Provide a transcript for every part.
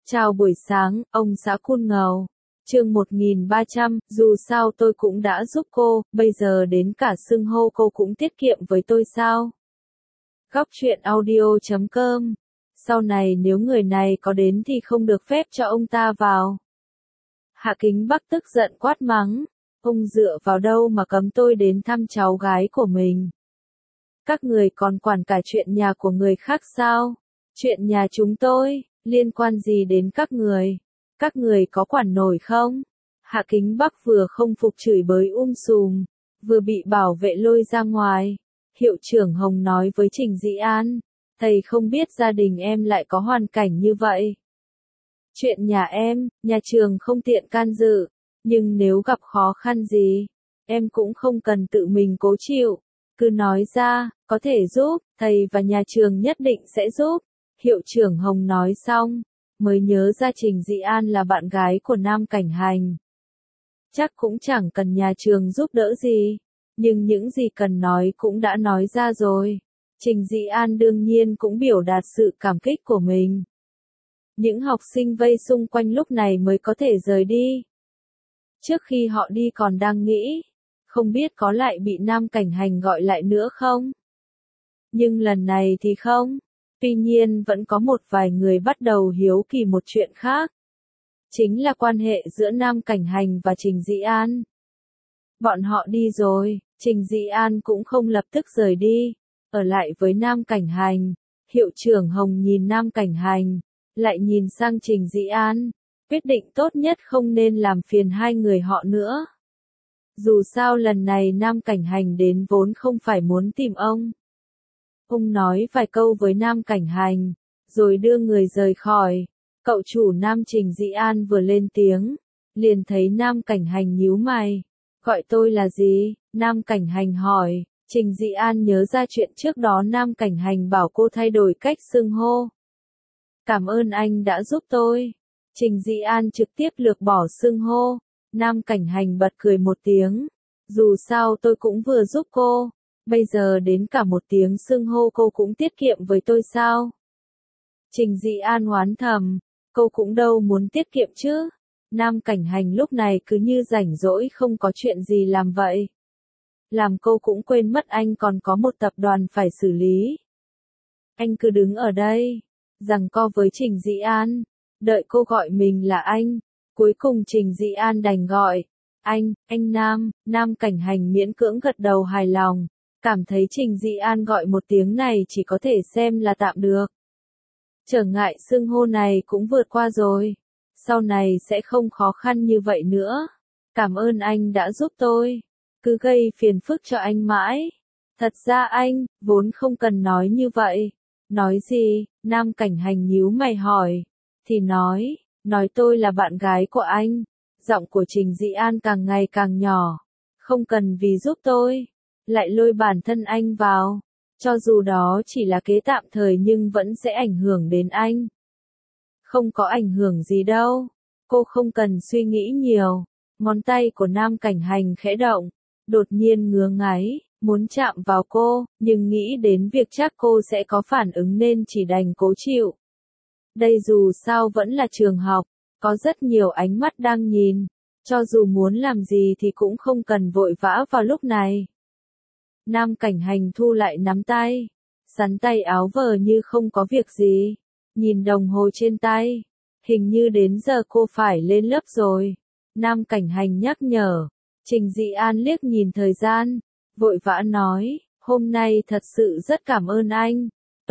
Chào buổi sáng, ông xã Cool Ngầu. Chương 1300, dù sao tôi cũng đã giúp cô, bây giờ đến cả xưng hô cô cũng tiết kiệm với tôi sao? Góc truyện audio.com. Sau này nếu người này có đến thì không được phép cho ông ta vào. Hạ Kính Bắc tức giận quát mắng. Ông dựa vào đâu mà cấm tôi đến thăm cháu gái của mình? Các người còn quản cả chuyện nhà của người khác sao? Chuyện nhà chúng tôi, liên quan gì đến các người? Các người có quản nổi không? Hạ Kính Bắc vừa không phục chửi bới sùm, vừa bị bảo vệ lôi ra ngoài. Hiệu trưởng Hồng nói với Trình Dĩ An, thầy không biết gia đình em lại có hoàn cảnh như vậy. Chuyện nhà em, nhà trường không tiện can dự, nhưng nếu gặp khó khăn gì, em cũng không cần tự mình cố chịu. Cứ nói ra, có thể giúp, thầy và nhà trường nhất định sẽ giúp. Hiệu trưởng Hồng nói xong, mới nhớ ra Trình Dĩ An là bạn gái của Nam Cảnh Hành. Chắc cũng chẳng cần nhà trường giúp đỡ gì, nhưng những gì cần nói cũng đã nói ra rồi. Trình Dĩ An đương nhiên cũng biểu đạt sự cảm kích của mình. Những học sinh vây xung quanh lúc này mới có thể rời đi. Trước khi họ đi còn đang nghĩ, không biết có lại bị Nam Cảnh Hành gọi lại nữa không? Nhưng lần này thì không. Tuy nhiên vẫn có một vài người bắt đầu hiếu kỳ một chuyện khác. Chính là quan hệ giữa Nam Cảnh Hành và Trình Dĩ An. Bọn họ đi rồi, Trình Dĩ An cũng không lập tức rời đi, ở lại với Nam Cảnh Hành. Hiệu trưởng Hồng nhìn Nam Cảnh Hành, lại nhìn sang Trình Dĩ An, quyết định tốt nhất không nên làm phiền hai người họ nữa. Dù sao lần này Nam Cảnh Hành đến vốn không phải muốn tìm ông. Ông nói vài câu với Nam Cảnh Hành, rồi đưa người rời khỏi. Cậu chủ Nam Trình Dĩ An vừa lên tiếng, liền thấy Nam Cảnh Hành nhíu mày. Gọi tôi là gì? Nam Cảnh Hành hỏi. Trình Dĩ An nhớ ra chuyện trước đó Nam Cảnh Hành bảo cô thay đổi cách xưng hô. Cảm ơn anh đã giúp tôi. Trình Dĩ An trực tiếp lược bỏ xưng hô. Nam Cảnh Hành bật cười một tiếng. Dù sao tôi cũng vừa giúp cô. Bây giờ đến cả một tiếng xưng hô cô cũng tiết kiệm với tôi sao? Trình Dĩ An oán thầm, cô cũng đâu muốn tiết kiệm chứ. Nam Cảnh Hành lúc này cứ như rảnh rỗi không có chuyện gì làm vậy. Làm cô cũng quên mất anh còn có một tập đoàn phải xử lý. Anh cứ đứng ở đây, giằng co với Trình Dĩ An, đợi cô gọi mình là anh. Cuối cùng Trình Dĩ An đành gọi, anh Nam. Nam Cảnh Hành miễn cưỡng gật đầu hài lòng. Cảm thấy Trình Dĩ An gọi một tiếng này chỉ có thể xem là tạm được. Trở ngại xưng hô này cũng vượt qua rồi. Sau này sẽ không khó khăn như vậy nữa. Cảm ơn anh đã giúp tôi. Cứ gây phiền phức cho anh mãi. Thật ra anh, vốn không cần nói như vậy. Nói gì? Nam Cảnh Hành nhíu mày hỏi. Thì nói tôi là bạn gái của anh. Giọng của Trình Dĩ An càng ngày càng nhỏ. Không cần vì giúp tôi lại lôi bản thân anh vào, cho dù đó chỉ là kế tạm thời nhưng vẫn sẽ ảnh hưởng đến anh. Không có ảnh hưởng gì đâu, cô không cần suy nghĩ nhiều. Ngón tay của Nam Cảnh Hành khẽ động, đột nhiên ngứa ngáy, muốn chạm vào cô, nhưng nghĩ đến việc chắc cô sẽ có phản ứng nên chỉ đành cố chịu. Đây dù sao vẫn là trường học, có rất nhiều ánh mắt đang nhìn, cho dù muốn làm gì thì cũng không cần vội vã vào lúc này. Nam Cảnh Hành thu lại nắm tay, sắn tay áo vờ như không có việc gì, nhìn đồng hồ trên tay, hình như đến giờ cô phải lên lớp rồi. Nam Cảnh Hành nhắc nhở. Trình Dĩ An liếc nhìn thời gian, vội vã nói, hôm nay thật sự rất cảm ơn anh.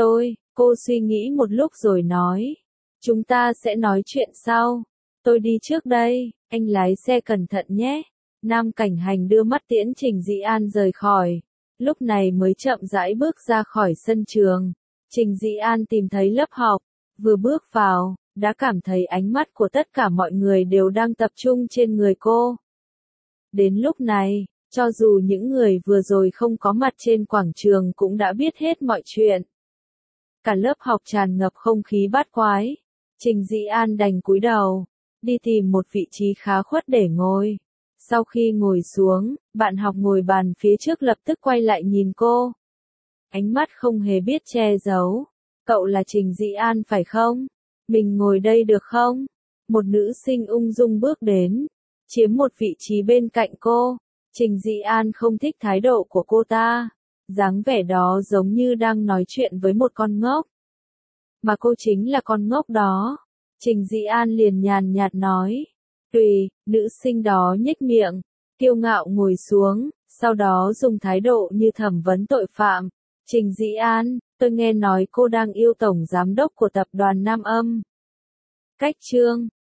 Cô suy nghĩ một lúc rồi nói, chúng ta sẽ nói chuyện sau. Tôi đi trước đây, anh lái xe cẩn thận nhé. Nam Cảnh Hành đưa mắt tiễn Trình Dĩ An rời khỏi. Lúc này mới chậm rãi bước ra khỏi sân trường. Trình Dĩ An tìm thấy lớp học, vừa bước vào, đã cảm thấy ánh mắt của tất cả mọi người đều đang tập trung trên người cô. Đến lúc này, cho dù những người vừa rồi không có mặt trên quảng trường cũng đã biết hết mọi chuyện. Cả lớp học tràn ngập không khí bát quái. Trình Dĩ An đành cúi đầu, đi tìm một vị trí khá khuất để ngồi. Sau khi ngồi xuống, bạn học ngồi bàn phía trước lập tức quay lại nhìn cô. Ánh mắt không hề biết che giấu. Cậu là Trình Dĩ An phải không? Mình ngồi đây được không? Một nữ sinh ung dung bước đến, chiếm một vị trí bên cạnh cô. Trình Dĩ An không thích thái độ của cô ta. Dáng vẻ đó giống như đang nói chuyện với một con ngốc. Mà cô chính là con ngốc đó. Trình Dĩ An liền nhàn nhạt nói. Tùy, nữ sinh đó nhếch miệng, kiêu ngạo ngồi xuống, sau đó dùng thái độ như thẩm vấn tội phạm. Trình Dĩ An, tôi nghe nói cô đang yêu tổng giám đốc của tập đoàn Nam Âm. Cách chương